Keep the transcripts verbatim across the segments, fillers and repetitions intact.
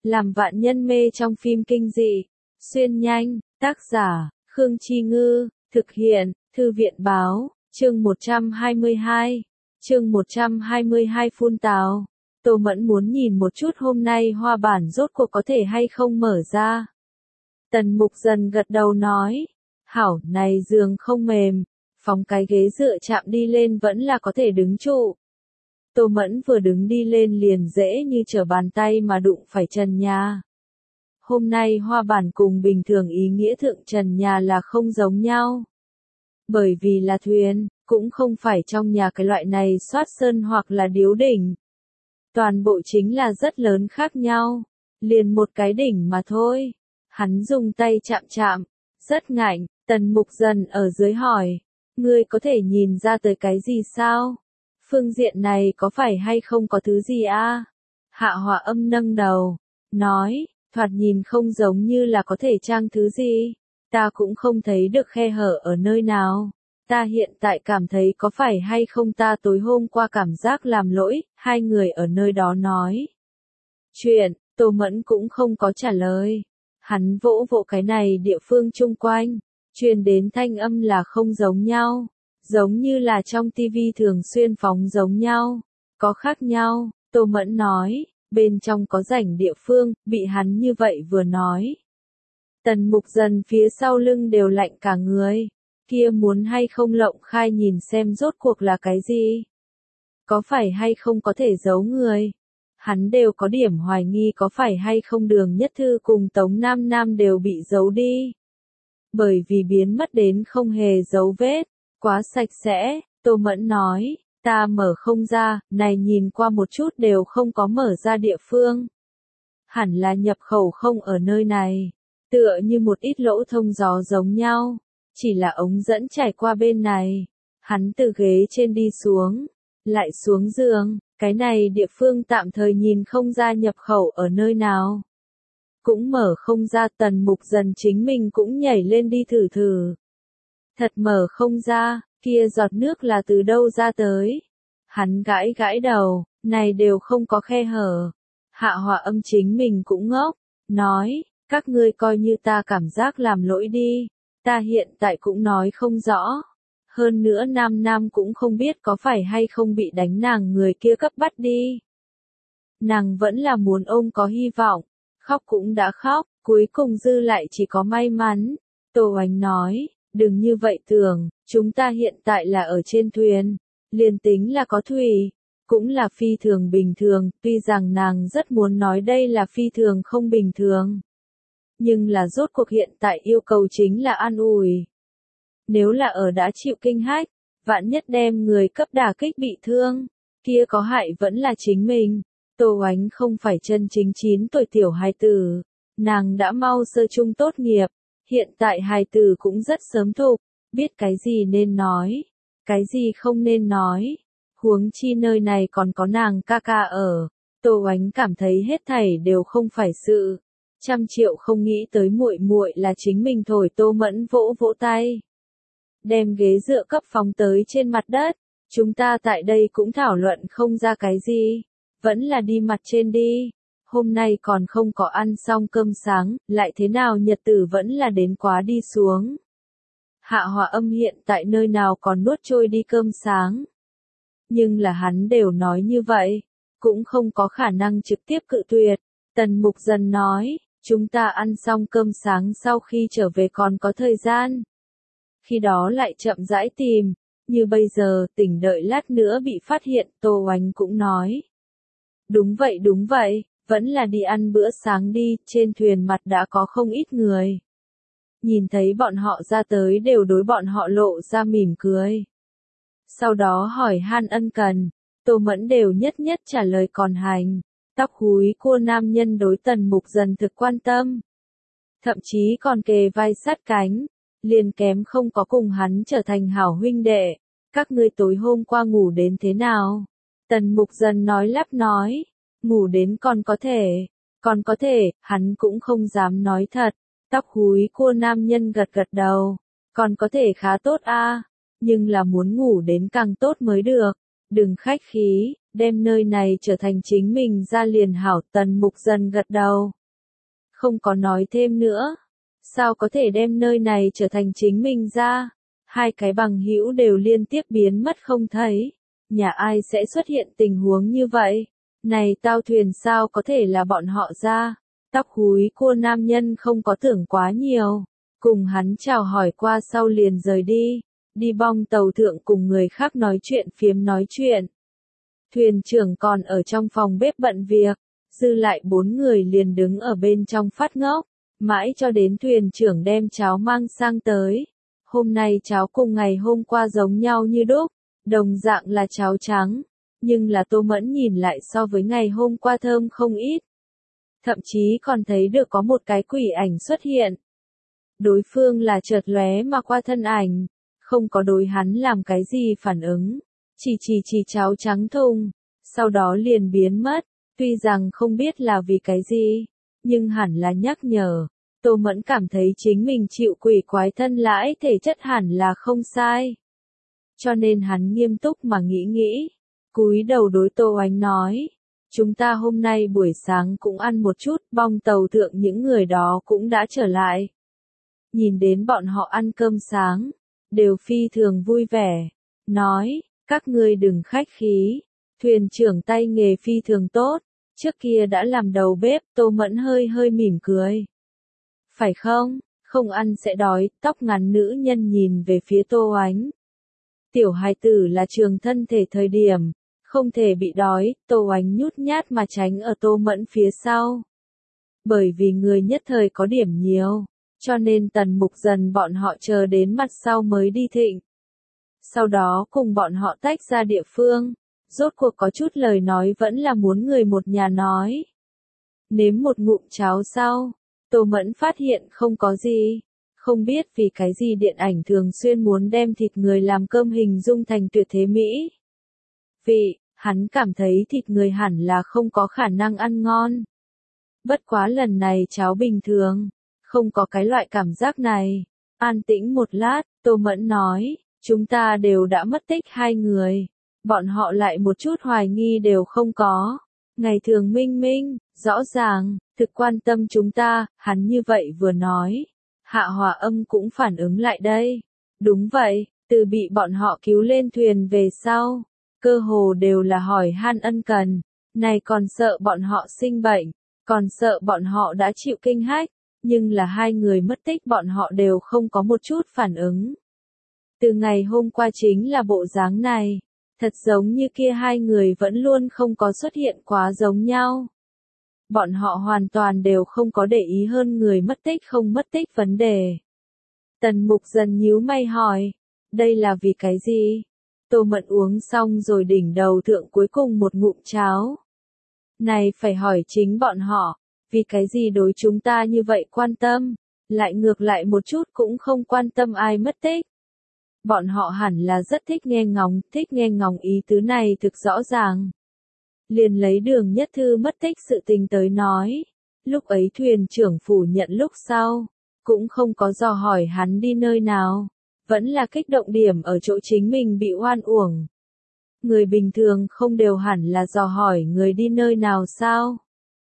làm vạn nhân mê trong phim kinh dị. Xuyên nhanh, tác giả, Khương Chi Ngư, thực hiện, Thư viện Báo, chương một trăm hai mươi hai. Chương một trăm hai mươi hai phun tào. Tô Mẫn muốn nhìn một chút hôm nay hoa bản rốt cuộc có thể hay không mở ra. Tần Mục Dần gật đầu nói, hảo, này giường không mềm, phóng cái ghế dựa chạm đi lên vẫn là có thể đứng trụ. Tô Mẫn vừa đứng đi lên liền dễ như trở bàn tay mà đụng phải trần nhà. Hôm nay hoa bản cùng bình thường ý nghĩa thượng trần nhà là không giống nhau. Bởi vì là thuyền, cũng không phải trong nhà cái loại này xoát sơn hoặc là điếu đỉnh. Toàn bộ chính là rất lớn khác nhau, liền một cái đỉnh mà thôi. Hắn dùng tay chạm chạm, rất ngạnh. Tần Mục Dần ở dưới hỏi, ngươi có thể nhìn ra tới cái gì sao? Phương diện này có phải hay không có thứ gì a? Hạ Hỏa Âm nâng đầu, nói, thoạt nhìn không giống như là có thể trang thứ gì. Ta cũng không thấy được khe hở ở nơi nào. Ta hiện tại cảm thấy có phải hay không ta tối hôm qua cảm giác làm lỗi, hai người ở nơi đó nói. Chuyện, Tô Mẫn cũng không có trả lời. Hắn vỗ vỗ cái này địa phương chung quanh, truyền đến thanh âm là không giống nhau, giống như là trong tivi thường xuyên phóng giống nhau, có khác nhau. Tô Mẫn nói, bên trong có rảnh địa phương, bị hắn như vậy vừa nói. Tần Mục Dần phía sau lưng đều lạnh cả người, kia muốn hay không lộng khai nhìn xem rốt cuộc là cái gì. Có phải hay không có thể giấu người. Hắn đều có điểm hoài nghi có phải hay không Đường Nhất Thư cùng Tống Nam Nam đều bị giấu đi. Bởi vì biến mất đến không hề dấu vết, quá sạch sẽ. Tô Mẫn nói, ta mở không ra, này nhìn qua một chút đều không có mở ra địa phương. Hẳn là nhập khẩu không ở nơi này, tựa như một ít lỗ thông gió giống nhau, chỉ là ống dẫn trải qua bên này. Hắn từ ghế trên đi xuống, lại xuống giường, cái này địa phương tạm thời nhìn không ra nhập khẩu ở nơi nào. Cũng mở không ra. Tần Mục Dần chính mình cũng nhảy lên đi thử thử. Thật mở không ra, kia giọt nước là từ đâu ra tới. Hắn gãi gãi đầu, này đều không có khe hở. Hạ Hỏa Âm chính mình cũng ngốc, nói, các ngươi coi như ta cảm giác làm lỗi đi, ta hiện tại cũng nói không rõ. Hơn nữa Nam Nam cũng không biết có phải hay không bị đánh nàng người kia cấp bắt đi. Nàng vẫn là muốn ôm có hy vọng, khóc cũng đã khóc, cuối cùng dư lại chỉ có may mắn. Tô Oánh nói, đừng như vậy tưởng, chúng ta hiện tại là ở trên thuyền, liền tính là có thủy, cũng là phi thường bình thường, tuy rằng nàng rất muốn nói đây là phi thường không bình thường. Nhưng là rốt cuộc hiện tại yêu cầu chính là an ủi. Nếu là ở đã chịu kinh hách, vạn nhất đem người cấp đả kích bị thương, kia có hại vẫn là chính mình. Tô Oánh không phải chân chính chín tuổi tiểu hài tử, nàng đã mau sơ trung tốt nghiệp, hiện tại hài tử cũng rất sớm thục, biết cái gì nên nói, cái gì không nên nói. Huống chi nơi này còn có nàng ca ca ở. Tô Oánh cảm thấy hết thảy đều không phải sự. Trăm triệu không nghĩ tới muội muội là chính mình thổi. Tô Mẫn vỗ vỗ tay, đem ghế dựa cấp phóng tới trên mặt đất. Chúng ta tại đây cũng thảo luận không ra cái gì, vẫn là đi mặt trên đi. Hôm nay còn không có ăn xong cơm sáng, lại thế nào nhật tử vẫn là đến quá đi xuống. Hạ Hỏa Âm hiện tại nơi nào còn nuốt trôi đi cơm sáng. Nhưng là hắn đều nói như vậy, cũng không có khả năng trực tiếp cự tuyệt. Tần Mục Dần nói, chúng ta ăn xong cơm sáng sau khi trở về còn có thời gian. Khi đó lại chậm rãi tìm, như bây giờ tỉnh đợi lát nữa bị phát hiện. Tô Oánh cũng nói, đúng vậy đúng vậy, vẫn là đi ăn bữa sáng đi. Trên thuyền mặt đã có không ít người. Nhìn thấy bọn họ ra tới đều đối bọn họ lộ ra mỉm cười. Sau đó hỏi han ân cần, Tô Mẫn đều nhất nhất trả lời còn hành. Tóc húi cua nam nhân đối Tần Mục Dần thực quan tâm. Thậm chí còn kề vai sát cánh, liền kém không có cùng hắn trở thành hảo huynh đệ. Các ngươi tối hôm qua ngủ đến thế nào? Tần Mục Dần nói lắp nói, ngủ đến còn có thể, còn có thể, hắn cũng không dám nói thật. Tóc húi cua nam nhân gật gật đầu, còn có thể khá tốt a, nhưng là muốn ngủ đến càng tốt mới được. Đừng khách khí, đem nơi này trở thành chính mình ra liền hảo. Tần Mục Dần gật đầu. Không có nói thêm nữa. Sao có thể đem nơi này trở thành chính mình ra? Hai cái bằng hữu đều liên tiếp biến mất không thấy. Nhà ai sẽ xuất hiện tình huống như vậy? Này Tao Thuyền sao có thể là bọn họ ra? Tóc húi cua nam nhân không có tưởng quá nhiều. Cùng hắn chào hỏi qua sau liền rời đi. Đi bong tàu thượng cùng người khác nói chuyện phiếm nói chuyện. Thuyền trưởng còn ở trong phòng bếp bận việc. Dư lại bốn người liền đứng ở bên trong phát ngốc. Mãi cho đến thuyền trưởng đem cháo mang sang tới. Hôm nay cháo cùng ngày hôm qua giống nhau như đúc. Đồng dạng là cháo trắng. Nhưng là Tô Mẫn nhìn lại so với ngày hôm qua thơm không ít. Thậm chí còn thấy được có một cái quỷ ảnh xuất hiện. Đối phương là chợt lóe mà qua thân ảnh. Không có đối hắn làm cái gì phản ứng. Chỉ chỉ chỉ cháo trắng thùng. Sau đó liền biến mất. Tuy rằng không biết là vì cái gì. Nhưng hẳn là nhắc nhở. Tô Mẫn cảm thấy chính mình chịu quỷ quái thân lãi thể chất hẳn là không sai. Cho nên hắn nghiêm túc mà nghĩ nghĩ. Cúi đầu đối Tô Oánh nói. Chúng ta hôm nay buổi sáng cũng ăn một chút, bong tàu thượng những người đó cũng đã trở lại. Nhìn đến bọn họ ăn cơm sáng, đều phi thường vui vẻ. Nói, các ngươi đừng khách khí. Thuyền trưởng tay nghề phi thường tốt. Trước kia đã làm đầu bếp, Tô Mẫn hơi hơi mỉm cười. Phải không? Không ăn sẽ đói. Tóc ngắn nữ nhân nhìn về phía Tô Oánh. Tiểu hài tử là trường thân thể thời điểm. Không thể bị đói. Tô Oánh nhút nhát mà tránh ở Tô Mẫn phía sau. Bởi vì người nhất thời có điểm nhiều. Cho nên Tần Mục Dần bọn họ chờ đến mặt sau mới đi thịnh. Sau đó cùng bọn họ tách ra địa phương. Rốt cuộc có chút lời nói vẫn là muốn người một nhà nói. Nếm một ngụm cháo sau. Tô Mẫn phát hiện không có gì. Không biết vì cái gì điện ảnh thường xuyên muốn đem thịt người làm cơm hình dung thành tuyệt thế mỹ. Vì, hắn cảm thấy thịt người hẳn là không có khả năng ăn ngon. Bất quá lần này cháo bình thường. Không có cái loại cảm giác này. An tĩnh một lát, Tô Mẫn nói. Chúng ta đều đã mất tích hai người. Bọn họ lại một chút hoài nghi đều không có. Ngày thường minh minh, rõ ràng, thực quan tâm chúng ta, hắn như vậy vừa nói. Hạ Hòa Âm cũng phản ứng lại đây. Đúng vậy, từ bị bọn họ cứu lên thuyền về sau. Cơ hồ đều là hỏi han ân cần. Này còn sợ bọn họ sinh bệnh. Còn sợ bọn họ đã chịu kinh hách. Nhưng là hai người mất tích bọn họ đều không có một chút phản ứng. Từ ngày hôm qua chính là bộ dáng này. Thật giống như kia hai người vẫn luôn không có xuất hiện quá giống nhau. Bọn họ hoàn toàn đều không có để ý hơn người mất tích không mất tích vấn đề. Tần Mục Dần nhíu mày hỏi. Đây là vì cái gì? Tô Mẫn uống xong rồi đỉnh đầu thượng cuối cùng một ngụm cháo. Này phải hỏi chính bọn họ. Vì cái gì đối chúng ta như vậy quan tâm? Lại ngược lại một chút cũng không quan tâm ai mất tích. Bọn họ hẳn là rất thích nghe ngóng, thích nghe ngóng ý tứ này thực rõ ràng. Liền lấy Đường Nhất Thư mất tích sự tình tới nói. Lúc ấy thuyền trưởng phủ nhận lúc sau. Cũng không có dò hỏi hắn đi nơi nào. Vẫn là kích động điểm ở chỗ chính mình bị oan uổng. Người bình thường không đều hẳn là dò hỏi người đi nơi nào sao?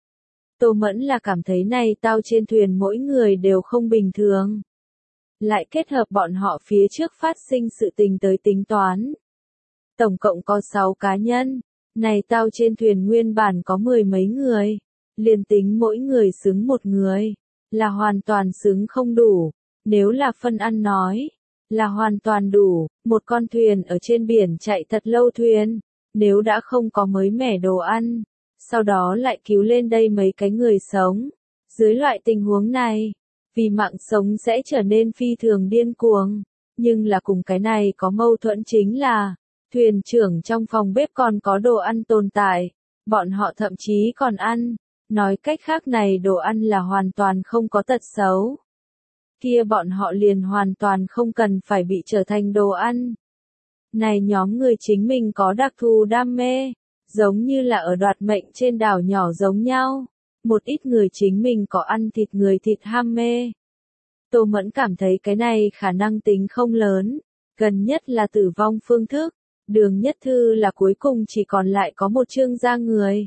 Tô Mẫn là cảm thấy này tao trên thuyền mỗi người đều không bình thường. Lại kết hợp bọn họ phía trước phát sinh sự tình tới tính toán. Tổng cộng có sáu cá nhân. Này tao trên thuyền nguyên bản có mười mấy người. Liền tính mỗi người xứng một người. Là hoàn toàn xứng không đủ. Nếu là phân ăn nói. Là hoàn toàn đủ. Một con thuyền ở trên biển chạy thật lâu thuyền. Nếu đã không có mới mẻ đồ ăn. Sau đó lại cứu lên đây mấy cái người sống. Dưới loại tình huống này. Vì mạng sống sẽ trở nên phi thường điên cuồng. Nhưng là cùng cái này có mâu thuẫn chính là. Thuyền trưởng trong phòng bếp còn có đồ ăn tồn tại. Bọn họ thậm chí còn ăn. Nói cách khác này đồ ăn là hoàn toàn không có tật xấu. Kia bọn họ liền hoàn toàn không cần phải bị trở thành đồ ăn. Này nhóm người chính mình có đặc thù đam mê. Giống như là ở đoạt mệnh trên đảo nhỏ giống nhau. Một ít người chính mình có ăn thịt người thịt ham mê. Tô Mẫn cảm thấy cái này khả năng tính không lớn. Gần nhất là tử vong phương thức. Đường Nhất Thư là cuối cùng chỉ còn lại có một Trương gia người.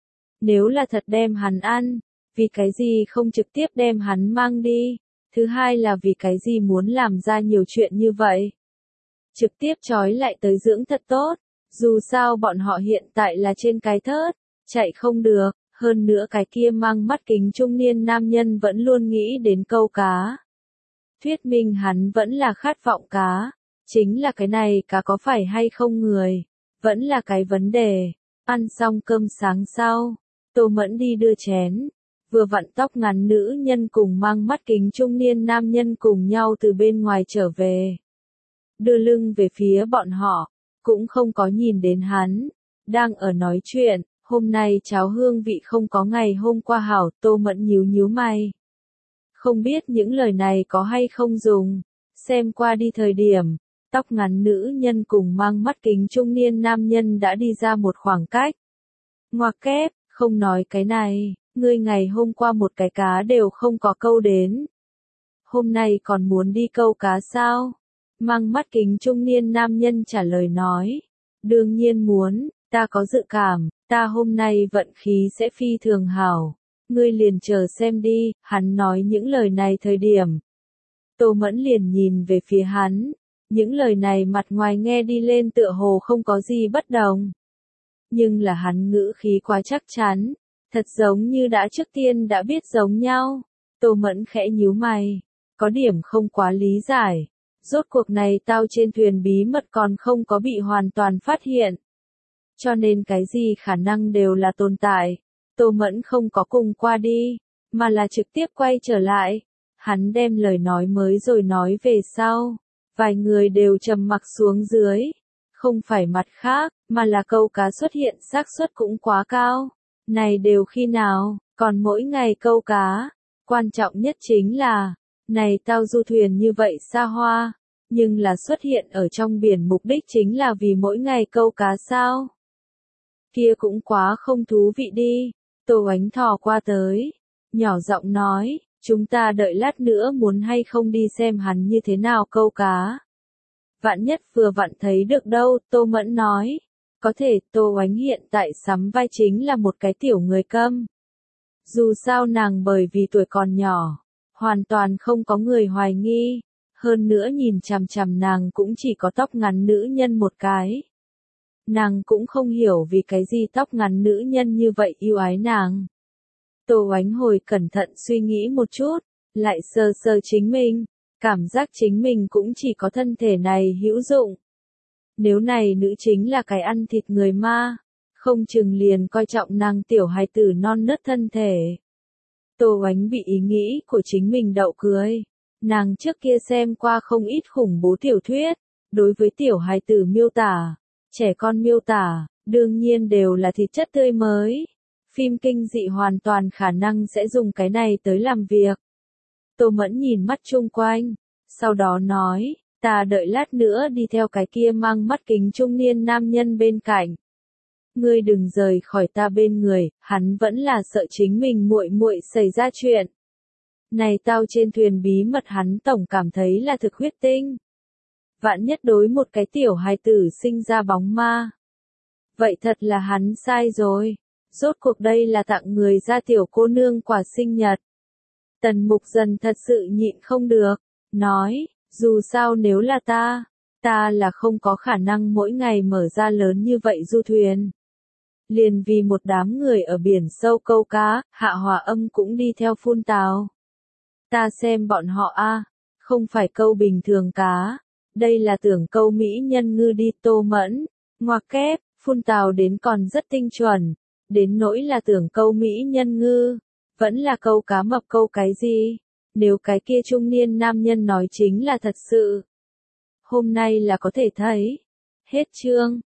Nếu là thật đem hắn ăn, vì cái gì không trực tiếp đem hắn mang đi? Thứ hai là vì cái gì muốn làm ra nhiều chuyện như vậy? Trực tiếp trói lại tới dưỡng thật tốt, dù sao bọn họ hiện tại là trên cái thớt, chạy không được, hơn nữa cái kia mang mắt kính trung niên nam nhân vẫn luôn nghĩ đến câu cá. Thuyết minh hắn vẫn là khát vọng cá, chính là cái này cá có phải hay không người, vẫn là cái vấn đề. Ăn xong cơm sáng sau, Tô Mẫn đi đưa chén, vừa vặn tóc ngắn nữ nhân cùng mang mắt kính trung niên nam nhân cùng nhau từ bên ngoài trở về. Đưa lưng về phía bọn họ, cũng không có nhìn đến hắn, đang ở nói chuyện, hôm nay cháo hương vị không có ngày hôm qua hảo. Tô Mẫn nhíu nhíu mày. Không biết những lời này có hay không dùng, xem qua đi thời điểm, tóc ngắn nữ nhân cùng mang mắt kính trung niên nam nhân đã đi ra một khoảng cách. Ngoặc kép, không nói cái này, ngươi ngày hôm qua một cái cá đều không có câu đến. Hôm nay còn muốn đi câu cá sao? Mang mắt kính trung niên nam nhân trả lời nói. Đương nhiên muốn, ta có dự cảm, ta hôm nay vận khí sẽ phi thường hảo. Ngươi liền chờ xem đi, hắn nói những lời này thời điểm. Tô Mẫn liền nhìn về phía hắn, những lời này mặt ngoài nghe đi lên tựa hồ không có gì bất đồng. Nhưng là hắn ngữ khí quá chắc chắn, thật giống như đã trước tiên đã biết giống nhau. Tô Mẫn khẽ nhíu mày, có điểm không quá lý giải. Rốt cuộc này tao trên thuyền bí mật còn không có bị hoàn toàn phát hiện. Cho nên cái gì khả năng đều là tồn tại. Tô Mẫn không có cùng qua đi, mà là trực tiếp quay trở lại. Hắn đem lời nói mới rồi nói về sau. Vài người đều trầm mặc xuống dưới. Không phải mặt khác, mà là câu cá xuất hiện xác suất cũng quá cao. Này đều khi nào, còn mỗi ngày câu cá. Quan trọng nhất chính là, này tao du thuyền như vậy xa hoa, nhưng là xuất hiện ở trong biển mục đích chính là vì mỗi ngày câu cá sao? Kia cũng quá không thú vị đi. Tô Ánh thò qua tới, nhỏ giọng nói, chúng ta đợi lát nữa muốn hay không đi xem hắn như thế nào câu cá. Vạn nhất vừa vặn thấy được đâu, Tô Mẫn nói. Có thể Tô Ánh hiện tại sắm vai chính là một cái tiểu người câm. Dù sao nàng bởi vì tuổi còn nhỏ, hoàn toàn không có người hoài nghi. Hơn nữa nhìn chằm chằm nàng cũng chỉ có tóc ngắn nữ nhân một cái. Nàng cũng không hiểu vì cái gì tóc ngắn nữ nhân như vậy yêu ái nàng. Tô Ánh hồi cẩn thận suy nghĩ một chút, lại sờ sờ chính mình, cảm giác chính mình cũng chỉ có thân thể này hữu dụng. Nếu này nữ chính là cái ăn thịt người ma, không chừng liền coi trọng nàng tiểu hài tử non nớt thân thể. Tô Ánh bị ý nghĩ của chính mình đậu cười. Nàng trước kia xem qua không ít khủng bố tiểu thuyết, đối với tiểu hài tử miêu tả, trẻ con miêu tả, đương nhiên đều là thịt chất tươi mới. Phim kinh dị hoàn toàn khả năng sẽ dùng cái này tới làm việc. Tô Mẫn nhìn mắt chung quanh, sau đó nói, ta đợi lát nữa đi theo cái kia mang mắt kính trung niên nam nhân bên cạnh. Ngươi đừng rời khỏi ta bên người, hắn vẫn là sợ chính mình muội muội xảy ra chuyện. Này tao trên thuyền bí mật hắn tổng cảm thấy là thực huyết tinh. Vạn nhất đối một cái tiểu hài tử sinh ra bóng ma. Vậy thật là hắn sai rồi. Rốt cuộc đây là tặng người ra tiểu cô nương quà sinh nhật. Tần Mục Dần thật sự nhịn không được. Nói, dù sao nếu là ta, ta là không có khả năng mỗi ngày mở ra lớn như vậy du thuyền. Liền vì một đám người ở biển sâu câu cá, Hạ Hòa Âm cũng đi theo phun tào. Ta xem bọn họ a, không phải câu bình thường cá, đây là tưởng câu mỹ nhân ngư đi. Tô Mẫn, ngoặc kép, phun tào đến còn rất tinh chuẩn, đến nỗi là tưởng câu mỹ nhân ngư, vẫn là câu cá mập câu cái gì, nếu cái kia trung niên nam nhân nói chính là thật sự. Hôm nay là có thể thấy. Hết chương.